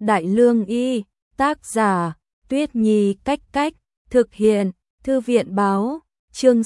Đại Lương Y, tác giả, Tuyết Nhi Cách Cách, thực hiện, Thư viện Báo, chương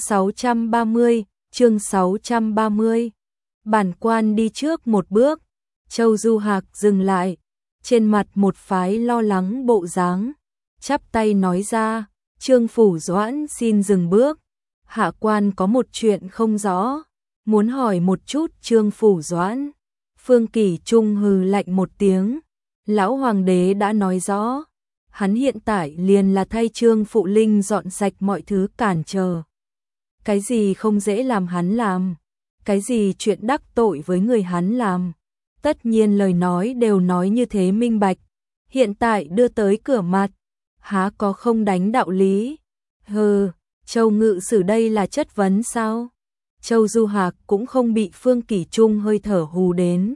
630. Bản quan đi trước một bước, Châu Du Hạc dừng lại, trên mặt một phái lo lắng bộ dáng, chắp tay nói ra, Trương Phủ Doãn xin dừng bước, hạ quan có một chuyện không rõ, muốn hỏi một chút Trương Phủ Doãn. Phương Kỷ Trung hừ lạnh một tiếng, lão hoàng đế đã nói rõ, hắn hiện tại liền là thay Trương Phụ Linh dọn sạch mọi thứ cản trở. Cái gì không dễ làm hắn làm, cái gì chuyện đắc tội với người hắn làm. Tất nhiên lời nói đều nói như thế minh bạch, hiện tại đưa tới cửa mặt, há có không đánh đạo lý. Hừ, Châu ngự sử đây là chất vấn sao? Châu Du Hạc cũng không bị Phương Kỷ Trung hơi thở hù đến.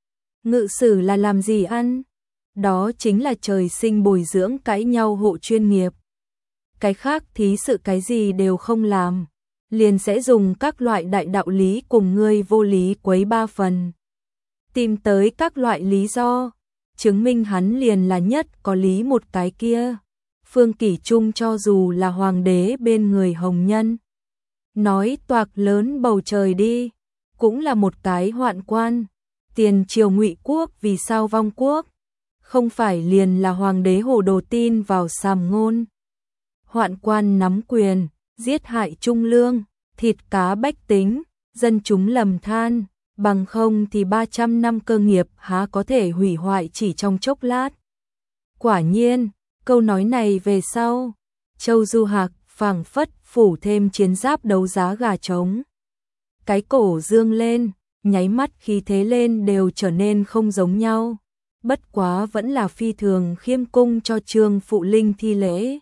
Ngự sử là làm gì ăn? Đó chính là trời sinh bồi dưỡng cãi nhau hộ chuyên nghiệp. Cái khác thí sự cái gì đều không làm, liền sẽ dùng các loại đại đạo lý cùng ngươi vô lý quấy ba phần. Tìm tới các loại lý do, chứng minh hắn liền là nhất có lý một cái kia. Phương Kỷ Trung cho dù là hoàng đế bên người hồng nhân, nói toạc lớn bầu trời đi, cũng là một cái hoạn quan. Tiền triều Ngụy quốc vì sao vong quốc? Không phải liền là hoàng đế hồ đồ tin vào sàm ngôn. Hoạn quan nắm quyền, giết hại trung lương, thịt cá bách tính, dân chúng lầm than, bằng không thì 300 năm cơ nghiệp há có thể hủy hoại chỉ trong chốc lát. Quả nhiên, câu nói này về sau, Châu Du Hạc phảng phất phủ thêm chiến giáp đấu giá gà trống. Cái cổ dương lên, nháy mắt khí thế lên đều trở nên không giống nhau. Bất quá vẫn là phi thường khiêm cung cho Trương Phụ Linh thi lễ.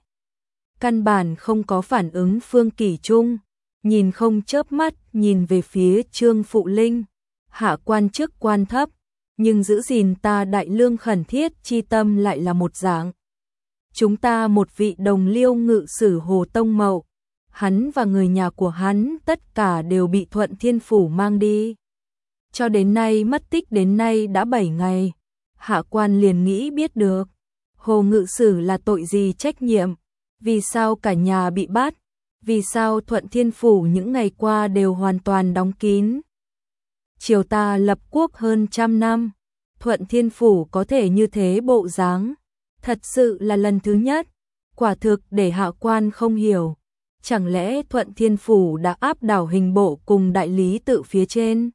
Căn bản không có phản ứng Phương Kỷ Trung, nhìn không chớp mắt nhìn về phía Trương Phụ Linh. Hạ quan chức quan thấp, nhưng giữ gìn ta Đại Lương khẩn thiết chi tâm lại là một dạng. Chúng ta một vị đồng liêu ngự sử Hồ Tông Mậu, hắn và người nhà của hắn tất cả đều bị Thuận Thiên Phủ mang đi. Cho đến nay mất tích đến nay đã 7 ngày, hạ quan liền nghĩ biết được, Hồ ngự sử là tội gì trách nhiệm, vì sao cả nhà bị bắt, vì sao Thuận Thiên Phủ những ngày qua đều hoàn toàn đóng kín. Triều ta lập quốc hơn 100 năm, Thuận Thiên Phủ có thể như thế bộ dáng, thật sự là lần thứ nhất, quả thực để hạ quan không hiểu. Chẳng lẽ Thuận Thiên Phủ đã áp đảo hình bộ cùng đại lý tự phía trên?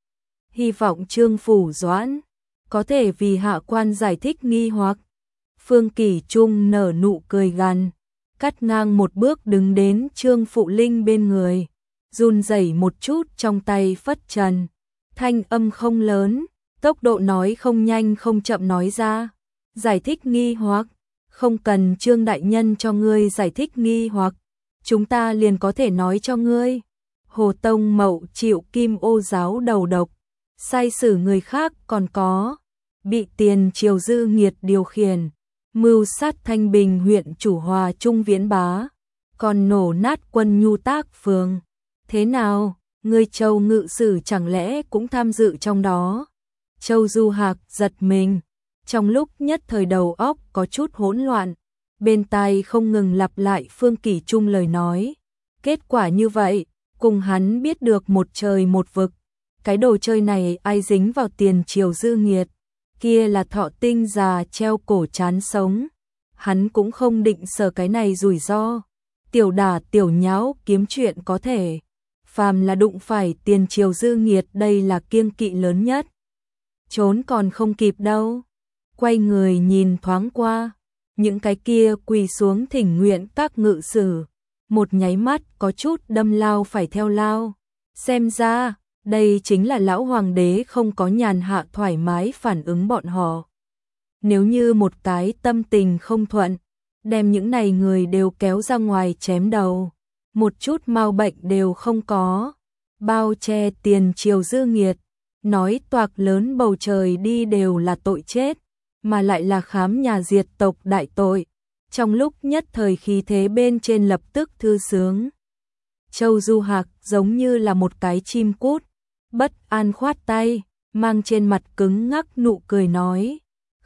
Hy vọng Trương Phủ Doãn có thể vì hạ quan giải thích nghi hoặc. Phương Kỷ Trung nở nụ cười gằn, cắt ngang một bước đứng đến Trương Phụ Linh bên người, run rẩy một chút trong tay phất trần, thanh âm không lớn, tốc độ nói không nhanh không chậm nói ra, giải thích nghi hoặc, không cần Trương đại nhân cho ngươi giải thích nghi hoặc, chúng ta liền có thể nói cho ngươi. Hồ Tông Mậu chịu Kim Ô giáo đầu độc, sai xử người khác, còn có bị tiền triều dư nghiệt điều khiển, mưu sát Thanh Bình huyện chủ Hòa Trung Viễn Bá, còn nổ nát quân Nhu Tác phường. Thế nào, ngươi Châu ngự sử chẳng lẽ cũng tham dự trong đó? Châu Du Hạc giật mình, trong lúc nhất thời đầu óc có chút hỗn loạn, bên tai không ngừng lặp lại Phương Kỷ Trung lời nói. Kết quả như vậy, cùng hắn biết được một trời một vực. Cái đồ chơi này ai dính vào tiền triều dư nghiệt, kia là thọ tinh già treo cổ chán sống. Hắn cũng không định sợ cái này rủi ro. Tiểu đả tiểu nháo kiếm chuyện có thể. Phàm là đụng phải tiền triều dư nghiệt đây là kiêng kỵ lớn nhất. Trốn còn không kịp đâu. Quay người nhìn thoáng qua, những cái kia quỳ xuống thỉnh nguyện các ngự sử, một nháy mắt có chút đâm lao phải theo lao. Xem ra, đây chính là lão hoàng đế không có nhàn hạ thoải mái phản ứng bọn họ. Nếu như một cái tâm tình không thuận, đem những này người đều kéo ra ngoài chém đầu, một chút mau bệnh đều không có, bao che tiền triều dư nghiệt, nói toạc lớn bầu trời đi đều là tội chết, mà lại là khám nhà diệt tộc đại tội. Trong lúc nhất thời khí thế bên trên lập tức thư sướng. Châu Du Hạc giống như là một cái chim cút, bất an khoát tay, mang trên mặt cứng ngắc nụ cười nói,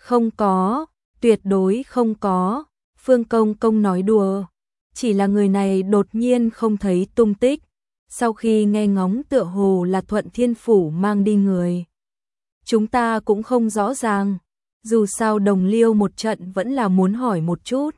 Không có, tuyệt đối không có, Phương Công Công nói đùa. Chỉ là người này đột nhiên không thấy tung tích, sau khi nghe ngóng tựa hồ là Thuận Thiên Phủ mang đi người. Chúng ta cũng không rõ ràng, dù sao đồng liêu một trận vẫn là muốn hỏi một chút.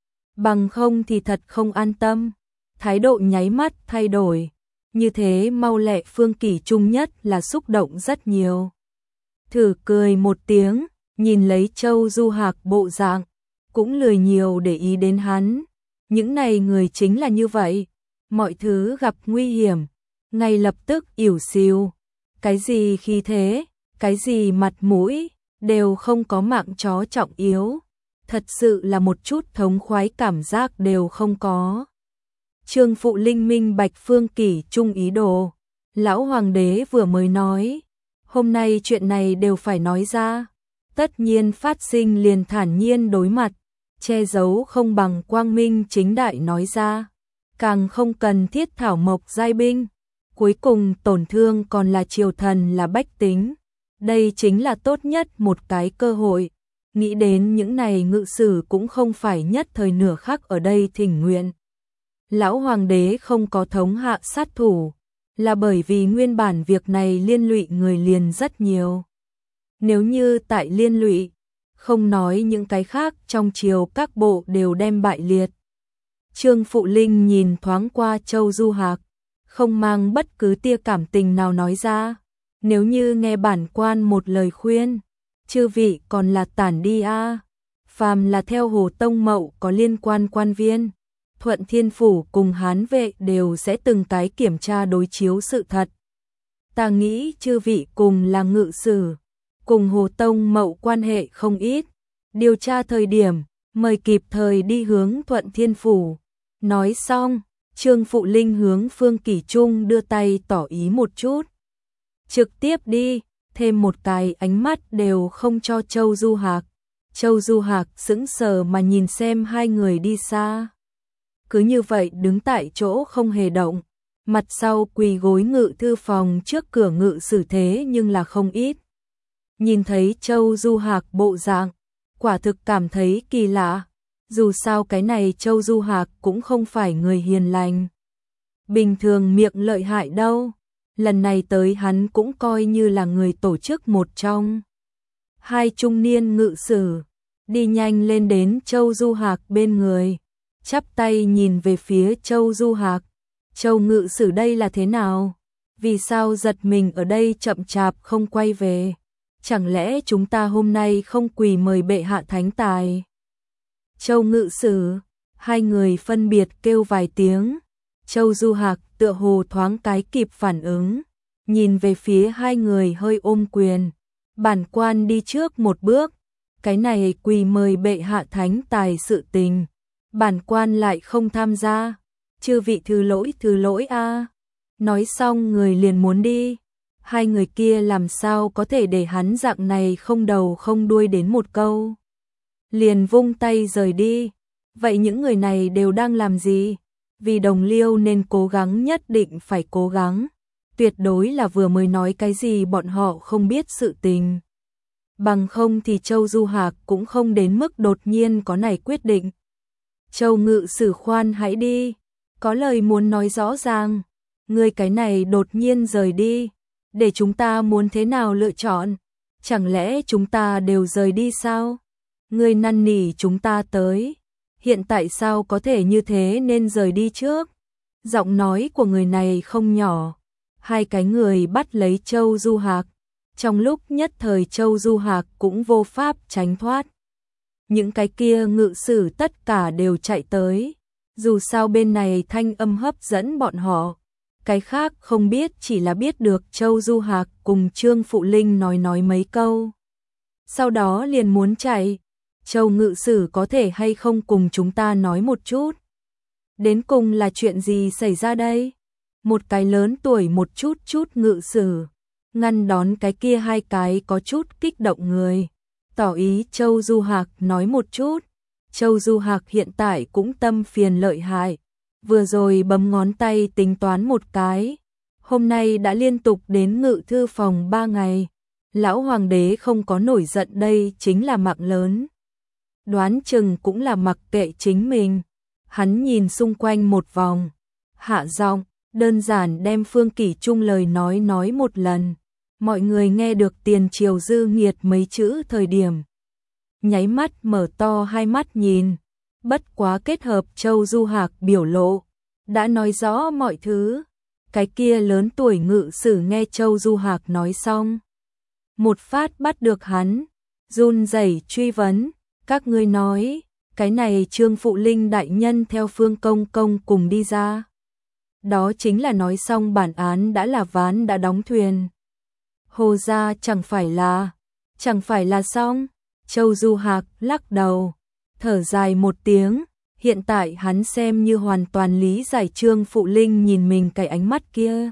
Bằng không thì thật không an tâm, thái độ nháy mắt thay đổi. Như thế mau lẹ Phương Kỷ Trung nhất là xúc động rất nhiều. Thử cười một tiếng, nhìn lấy Châu Du Hạc bộ dạng, cũng lười nhiều để ý đến hắn. Những này người chính là như vậy, mọi thứ gặp nguy hiểm, ngay lập tức ỉu xìu. Cái gì khí thế, cái gì mặt mũi, đều không có mạng chó trọng yếu. Thật sự là một chút thống khoái cảm giác đều không có. Trương Phụ Linh minh bạch Phương Kỷ Trung ý đồ. Lão Hoàng đế vừa mới nói, hôm nay chuyện này đều phải nói ra. Tất nhiên phát sinh liền thản nhiên đối mặt, che giấu không bằng quang minh chính đại nói ra. Càng không cần thiết thảo mộc giai binh. Cuối cùng tổn thương còn là triều thần là bách tính. Đây chính là tốt nhất một cái cơ hội. Nghĩ đến những này ngự sử cũng không phải nhất thời nửa khắc ở đây thỉnh nguyện. Lão Hoàng đế không có thống hạ sát thủ, là bởi vì nguyên bản việc này liên lụy người liền rất nhiều. Nếu như tại liên lụy, không nói những cái khác trong triều các bộ đều đem bại liệt. Trương Phụ Linh nhìn thoáng qua Châu Du Hạc, không mang bất cứ tia cảm tình nào nói ra. Nếu như nghe bản quan một lời khuyên, chư vị còn là tản đi a. Phàm là theo Hồ Tông Mậu có liên quan quan viên, Thuận Thiên Phủ cùng Hán Vệ đều sẽ từng cái kiểm tra đối chiếu sự thật. Ta nghĩ chư vị cùng là ngự sử, cùng Hồ Tông Mậu quan hệ không ít, điều tra thời điểm, mời kịp thời đi hướng Thuận Thiên Phủ. Nói xong, Trương Phụ Linh hướng Phương Kỷ Trung đưa tay tỏ ý một chút. Trực tiếp đi, thêm một cái ánh mắt đều không cho Châu Du Hạc. Châu Du Hạc sững sờ mà nhìn xem hai người đi xa. Cứ như vậy đứng tại chỗ không hề động, mặt sau quỳ gối ngự thư phòng trước cửa ngự sử thế nhưng là không ít. Nhìn thấy Châu Du Hạc bộ dạng, quả thực cảm thấy kỳ lạ. Dù sao cái này Châu Du Hạc cũng không phải người hiền lành. Bình thường miệng lợi hại đâu. Lần này tới hắn cũng coi như là người tổ chức một trong. Hai trung niên ngự sử, đi nhanh lên đến Châu Du Hạc bên người. Chắp tay nhìn về phía Châu Du Hạc. Châu ngự sử đây là thế nào? Vì sao giật mình ở đây chậm chạp không quay về? Chẳng lẽ chúng ta hôm nay không quỳ mời bệ hạ thánh tài? Châu ngự sử, hai người phân biệt kêu vài tiếng. Châu Du Hạc tựa hồ thoáng cái kịp phản ứng, nhìn về phía hai người hơi ôm quyền. Bản quan đi trước một bước, cái này quỳ mời bệ hạ thánh tài sự tình, bản quan lại không tham gia, chư vị thứ lỗi a. Nói xong người liền muốn đi, hai người kia làm sao có thể để hắn dạng này không đầu không đuôi đến một câu. Liền vung tay rời đi, vậy những người này đều đang làm gì? Vì đồng liêu nên cố gắng, nhất định phải cố gắng. Tuyệt đối là vừa mới nói cái gì bọn họ không biết sự tình. Bằng không thì Châu Du Hạc cũng không đến mức đột nhiên có này quyết định. Châu ngự sử khoan hãy đi, có lời muốn nói rõ ràng. Ngươi cái này đột nhiên rời đi, để chúng ta muốn thế nào lựa chọn? Chẳng lẽ chúng ta đều rời đi sao? Ngươi năn nỉ chúng ta tới. Hiện tại sao có thể như thế nên rời đi trước? Giọng nói của người này không nhỏ. Hai cái người bắt lấy Châu Du Hạc. Trong lúc nhất thời Châu Du Hạc cũng vô pháp tránh thoát. Những cái kia ngự sử tất cả đều chạy tới. Dù sao bên này thanh âm hấp dẫn bọn họ. Cái khác không biết, chỉ là biết được Châu Du Hạc cùng Trương Phụ Linh nói mấy câu. Sau đó liền muốn chạy. Châu ngự sử có thể hay không cùng chúng ta nói một chút? Đến cùng là chuyện gì xảy ra đây? Một cái lớn tuổi một chút ngự sử, ngăn đón cái kia hai cái có chút kích động người. Tỏ ý Châu Du Hạc nói một chút. Châu Du Hạc hiện tại cũng tâm phiền lợi hại. Vừa rồi bấm ngón tay tính toán một cái. Hôm nay đã liên tục đến ngự thư phòng 3 ngày. Lão hoàng đế không có nổi giận đây chính là mạng lớn. Đoán chừng cũng là mặc kệ chính mình. Hắn nhìn xung quanh một vòng, hạ giọng, đơn giản đem Phương Kỷ Trung lời nói một lần. Mọi người nghe được tiền triều dư nghiệt mấy chữ thời điểm. Nháy mắt mở to hai mắt nhìn, bất quá kết hợp Châu Du Hạc biểu lộ, đã nói rõ mọi thứ. Cái kia lớn tuổi ngự sử nghe Châu Du Hạc nói xong, một phát bắt được hắn, run rẩy truy vấn, các ngươi nói, cái này Trương Phụ Linh đại nhân theo Phương Công Công cùng đi ra. Đó chính là nói xong bản án đã là ván đã đóng thuyền. Hồ gia chẳng phải là xong. Châu Du Hạc lắc đầu, thở dài một tiếng, hiện tại hắn xem như hoàn toàn lý giải Trương Phụ Linh nhìn mình cái ánh mắt kia.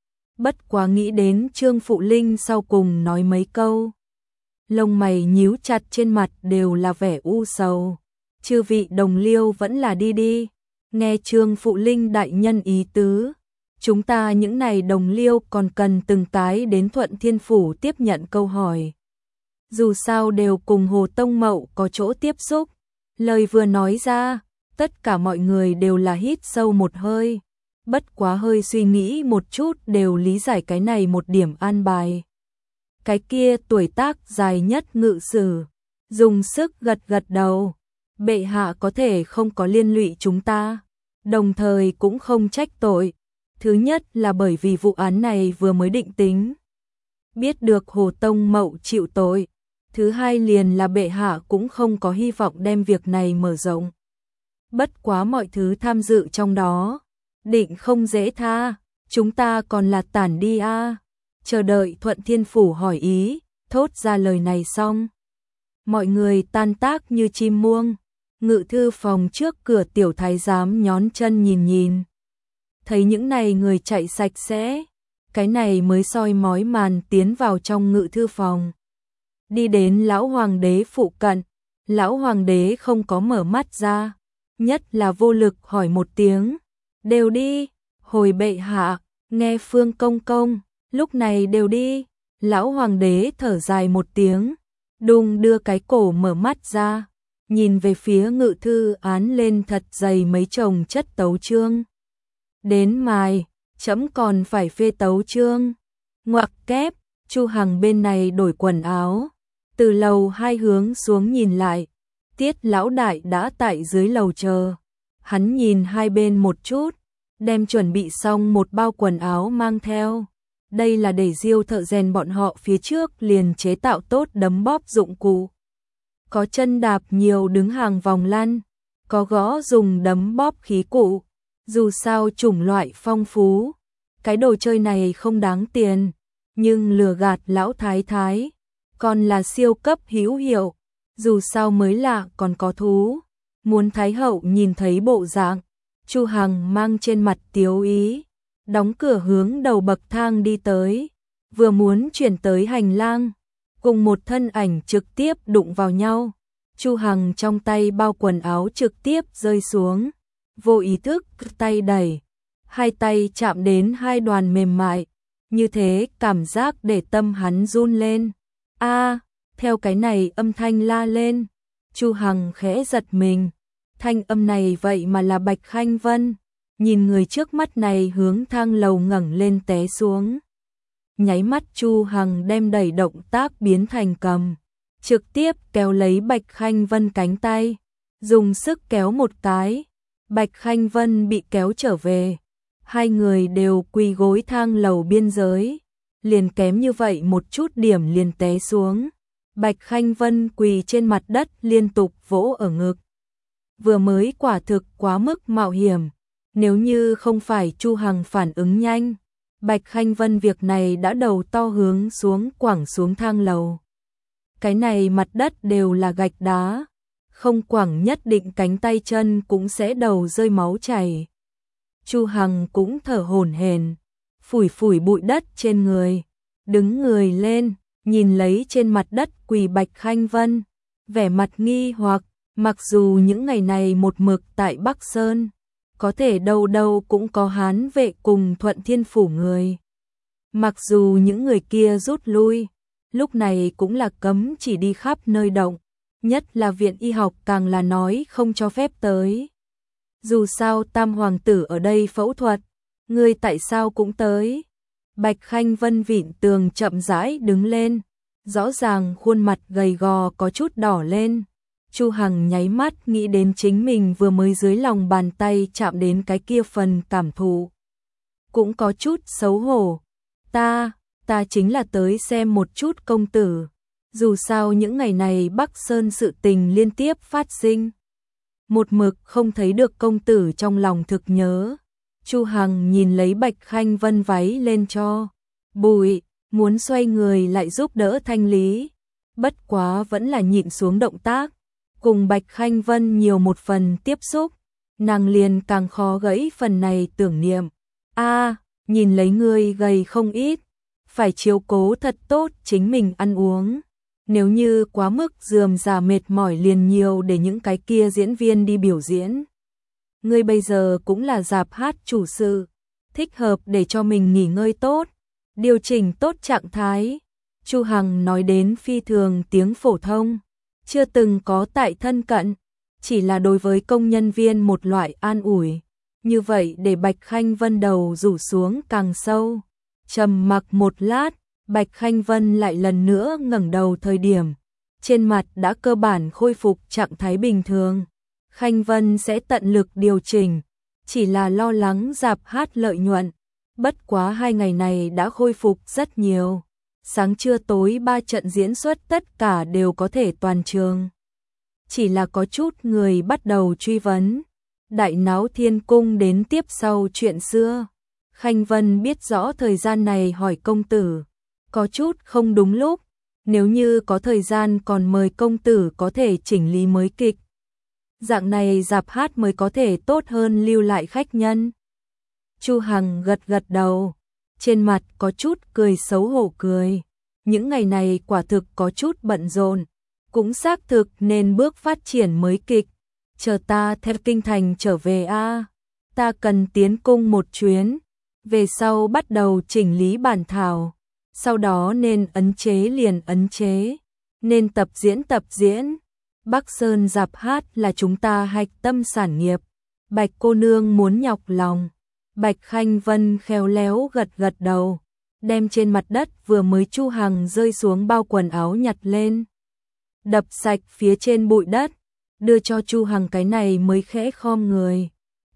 Bất quá nghĩ đến Trương Phụ Linh sau cùng nói mấy câu, lông mày nhíu chặt, trên mặt đều là vẻ u sầu. Chư vị đồng liêu vẫn là đi đi, nghe Trương Phụ Linh đại nhân ý tứ, chúng ta những này đồng liêu còn cần từng cái đến Thuận Thiên Phủ tiếp nhận câu hỏi. Dù sao đều cùng Hồ Tông Mậu có chỗ tiếp xúc. Lời vừa nói ra, tất cả mọi người đều là hít sâu một hơi. Bất quá hơi suy nghĩ một chút đều lý giải cái này một điểm an bài. Cái kia tuổi tác dài nhất ngự sử, dùng sức gật đầu. Bệ hạ có thể không có liên lụy chúng ta, đồng thời cũng không trách tội. Thứ nhất là bởi vì vụ án này vừa mới định tính, biết được Hồ Tông Mậu chịu tội. Thứ hai liền là bệ hạ cũng không có hy vọng đem việc này mở rộng. Bất quá mọi thứ tham dự trong đó, định không dễ tha, chúng ta còn là tản đi a. Chờ đợi Thuận Thiên Phủ hỏi ý, thốt ra lời này xong. Mọi người tan tác như chim muông, ngự thư phòng trước cửa tiểu thái giám nhón chân nhìn. Thấy những này người chạy sạch sẽ, cái này mới soi mói màn tiến vào trong ngự thư phòng. Đi đến lão hoàng đế phụ cận, lão hoàng đế không có mở mắt ra, nhất là vô lực hỏi một tiếng, đều đi, hồi bệ hạ, nghe Phương Công Công, lúc này đều đi. Lão hoàng đế thở dài một tiếng, đung đưa cái cổ mở mắt ra, nhìn về phía ngự thư án lên thật dày mấy chồng chất tấu chương. Đến mài, chấm còn phải phê tấu chương. Ngoặc kép, Chu Hằng bên này đổi quần áo. Từ lầu hai hướng xuống nhìn lại, Tiết lão đại đã tại dưới lầu chờ. Hắn nhìn hai bên một chút, đem chuẩn bị xong một bao quần áo mang theo. Đây là để Diêu thợ rèn bọn họ phía trước liền chế tạo tốt đấm bóp dụng cụ. Có chân đạp nhiều đứng hàng vòng lăn, có gõ dùng đấm bóp khí cụ. Dù sao chủng loại phong phú, cái đồ chơi này không đáng tiền, nhưng lừa gạt lão thái thái, còn là siêu cấp hữu hiệu, dù sao mới lạ còn có thú. Muốn thái hậu nhìn thấy bộ dạng, Chu Hằng mang trên mặt tiếu ý, đóng cửa hướng đầu bậc thang đi tới, vừa muốn chuyển tới hành lang, cùng một thân ảnh trực tiếp đụng vào nhau. Chu Hằng trong tay bao quần áo trực tiếp rơi xuống, vô ý thức tay đẩy, hai tay chạm đến hai đoàn mềm mại, như thế cảm giác để tâm hắn run lên. A, theo cái này âm thanh la lên, Chu Hằng khẽ giật mình, thanh âm này vậy mà là Bạch Khanh Vân, nhìn người trước mắt này hướng thang lầu ngẩng lên té xuống. Nháy mắt Chu Hằng đem đẩy động tác biến thành cầm, trực tiếp kéo lấy Bạch Khanh Vân cánh tay, dùng sức kéo một cái, Bạch Khanh Vân bị kéo trở về, hai người đều quỳ gối thang lầu biên giới, liền kém như vậy một chút điểm liền té xuống. Bạch Khanh Vân quỳ trên mặt đất liên tục vỗ ở ngực. Vừa mới quả thực quá mức mạo hiểm, nếu như không phải Chu Hằng phản ứng nhanh, Bạch Khanh Vân việc này đã đầu to hướng xuống quẳng xuống thang lầu. Cái này mặt đất đều là gạch đá, không quẳng nhất định cánh tay chân cũng sẽ đầu rơi máu chảy. Chu Hằng cũng thở hổn hển, phủi phủi bụi đất trên người, đứng người lên, nhìn lấy trên mặt đất quỳ Bạch Khanh Vân, vẻ mặt nghi hoặc, mặc dù những ngày này một mực tại Bắc Sơn, có thể đâu đâu cũng có Hán vệ cùng Thuận Thiên Phủ người. Mặc dù những người kia rút lui, lúc này cũng là cấm chỉ đi khắp nơi động, nhất là viện y học càng là nói không cho phép tới. Dù sao tam hoàng tử ở đây phẫu thuật, ngươi tại sao cũng tới? Bạch Khanh Vân vịn tường chậm rãi đứng lên, rõ ràng khuôn mặt gầy gò có chút đỏ lên. Chu Hằng nháy mắt nghĩ đến chính mình vừa mới dưới lòng bàn tay chạm đến cái kia phần cảm thụ. Cũng có chút xấu hổ. Ta chính là tới xem một chút công tử. Dù sao những ngày này Bắc Sơn sự tình liên tiếp phát sinh. Một mực không thấy được công tử trong lòng thực nhớ. Chu Hằng nhìn lấy Bạch Khanh Vân váy lên cho bụi, muốn xoay người lại giúp đỡ thanh lý. Bất quá vẫn là nhịn xuống động tác. Cùng Bạch Khanh Vân nhiều một phần tiếp xúc, nàng liền càng khó gãy phần này tưởng niệm. Nhìn lấy ngươi gầy không ít, phải chiếu cố thật tốt chính mình ăn uống. Nếu như quá mức rườm rà mệt mỏi liền nhiều để những cái kia diễn viên đi biểu diễn. Ngươi bây giờ cũng là rạp hát chủ sự, thích hợp để cho mình nghỉ ngơi tốt, điều chỉnh tốt trạng thái. Chu Hằng nói đến phi thường tiếng phổ thông, chưa từng có tại thân cận, chỉ là đối với công nhân viên một loại an ủi. Như vậy để Bạch Khanh Vân đầu rủ xuống càng sâu. Trầm mặc một lát, Bạch Khanh Vân lại lần nữa ngẩng đầu thời điểm. Trên mặt đã cơ bản khôi phục trạng thái bình thường. Khanh Vân sẽ tận lực điều chỉnh, chỉ là lo lắng rạp hát lợi nhuận. Bất quá 2 ngày này đã khôi phục rất nhiều. Sáng trưa tối 3 trận diễn xuất tất cả đều có thể toàn trường. Chỉ là có chút người bắt đầu truy vấn. Đại náo Thiên Cung đến tiếp sau chuyện xưa. Khanh Vân biết rõ thời gian này hỏi công tử, có chút không đúng lúc. Nếu như có thời gian còn mời công tử có thể chỉnh lý mới kịch. Dạng này rạp hát mới có thể tốt hơn lưu lại khách nhân. Chu Hằng gật gật đầu, trên mặt có chút cười xấu hổ cười. Những ngày này quả thực có chút bận rộn, cũng xác thực nên bước phát triển mới kịch. Chờ ta theo kinh thành trở về ta cần tiến cung một chuyến, về sau bắt đầu chỉnh lý bản thảo, sau đó nên ấn chế liền ấn chế, nên tập diễn. Bắc Sơn rạp hát là chúng ta hạch tâm sản nghiệp, Bạch cô nương muốn nhọc lòng. Bạch Khanh Vân khéo léo gật gật đầu, đem trên mặt đất vừa mới Chu Hằng rơi xuống bao quần áo nhặt lên, đập sạch phía trên bụi đất, đưa cho Chu Hằng, cái này mới khẽ khom người.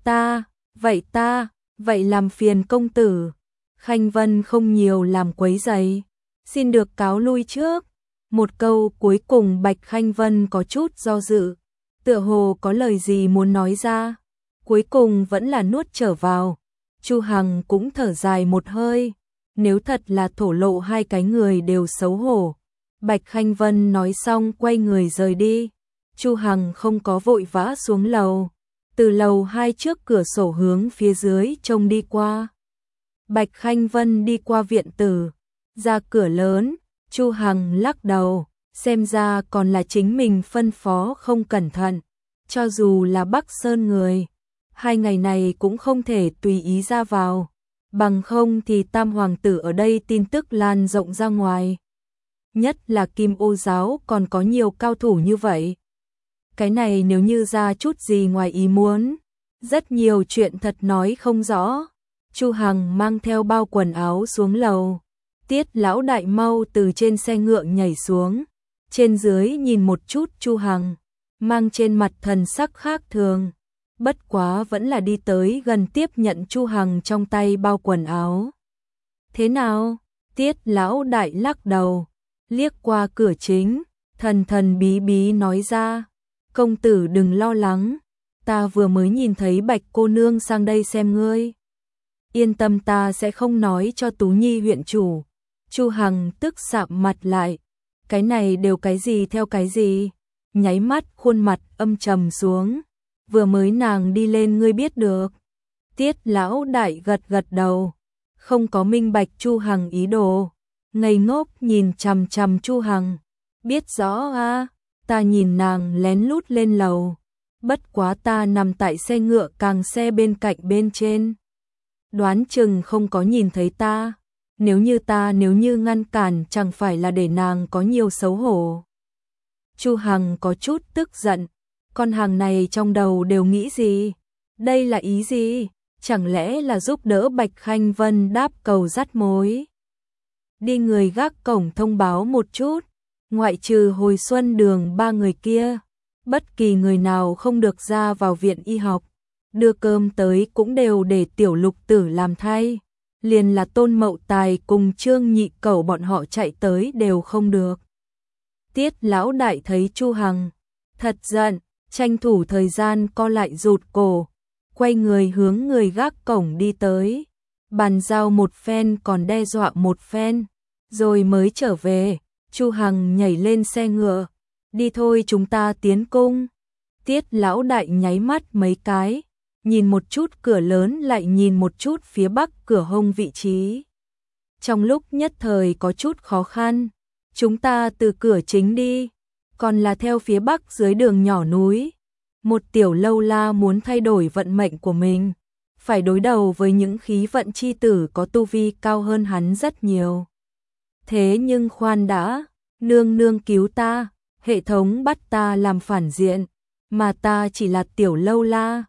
Vậy làm phiền công tử. Khanh Vân không nhiều làm quấy rầy, xin được cáo lui trước. Một câu cuối cùng Bạch Khanh Vân có chút do dự, tựa hồ có lời gì muốn nói ra, cuối cùng vẫn là nuốt trở vào. Chu Hằng cũng thở dài một hơi, nếu thật là thổ lộ 2 cái người đều xấu hổ. Bạch Khanh Vân nói xong quay người rời đi. Chu Hằng không có vội vã xuống lầu, từ lầu 2 trước cửa sổ hướng phía dưới trông đi qua. Bạch Khanh Vân đi qua viện tử, ra cửa lớn, Chu Hằng lắc đầu, xem ra còn là chính mình phân phó không cẩn thận. Cho dù là Bắc Sơn người, 2 ngày này cũng không thể tùy ý ra vào, bằng không thì tam hoàng tử ở đây tin tức lan rộng ra ngoài. Nhất là Kim Ô giáo còn có nhiều cao thủ như vậy. Cái này nếu như ra chút gì ngoài ý muốn, rất nhiều chuyện thật nói không rõ. Chu Hằng mang theo bao quần áo xuống lầu. Tiết lão đại mau từ trên xe ngựa nhảy xuống, trên dưới nhìn một chút Chu Hằng, mang trên mặt thần sắc khác thường. Bất quá vẫn là đi tới gần tiếp nhận Chu Hằng trong tay bao quần áo. Thế nào? Tiết lão đại lắc đầu, liếc qua cửa chính, thần bí bí nói ra. Công tử đừng lo lắng, ta vừa mới nhìn thấy Bạch cô nương sang đây xem ngươi. Yên tâm, ta sẽ không nói cho Tú Nhi huyện chủ. Chu Hằng tức sạm mặt lại, cái này đều cái gì theo cái gì, nháy mắt khuôn mặt âm trầm xuống. Vừa mới nàng đi lên ngươi biết được. Tiết lão đại gật gật đầu, không có minh bạch Chu Hằng ý đồ, ngây ngốc nhìn chằm chằm Chu Hằng. Biết rõ ta nhìn nàng lén lút lên lầu, bất quá ta nằm tại xe ngựa càng xe bên cạnh bên trên, đoán chừng không có nhìn thấy ta. Nếu như ngăn cản chẳng phải là để nàng có nhiều xấu hổ. Chu Hằng có chút tức giận, con hàng này trong đầu đều nghĩ gì? Đây là ý gì? Chẳng lẽ là giúp đỡ Bạch Khanh Vân đáp cầu dắt mối? Đi người gác cổng thông báo một chút, ngoại trừ Hồi Xuân Đường ba người kia, bất kỳ người nào không được ra vào viện y học, đưa cơm tới cũng đều để Tiểu Lục Tử làm thay, liền là Tôn Mậu Tài cùng Trương Nhị Cẩu bọn họ chạy tới đều không được. Tiết lão đại thấy Chu Hằng thật giận, tranh thủ thời gian co lại rụt cổ, quay người hướng người gác cổng đi tới, bàn giao một phen còn đe dọa một phen, rồi mới trở về. Chu Hằng nhảy lên xe ngựa, đi thôi chúng ta tiến cung. Tiết lão đại nháy mắt mấy cái, nhìn một chút cửa lớn lại nhìn một chút phía bắc cửa hông vị trí. Trong lúc nhất thời có chút khó khăn, chúng ta từ cửa chính đi, còn là theo phía bắc dưới đường nhỏ núi. Một tiểu lâu la muốn thay đổi vận mệnh của mình, phải đối đầu với những khí vận chi tử có tu vi cao hơn hắn rất nhiều. Thế nhưng khoan đã, nương nương cứu ta, hệ thống bắt ta làm phản diện, mà ta chỉ là tiểu lâu la,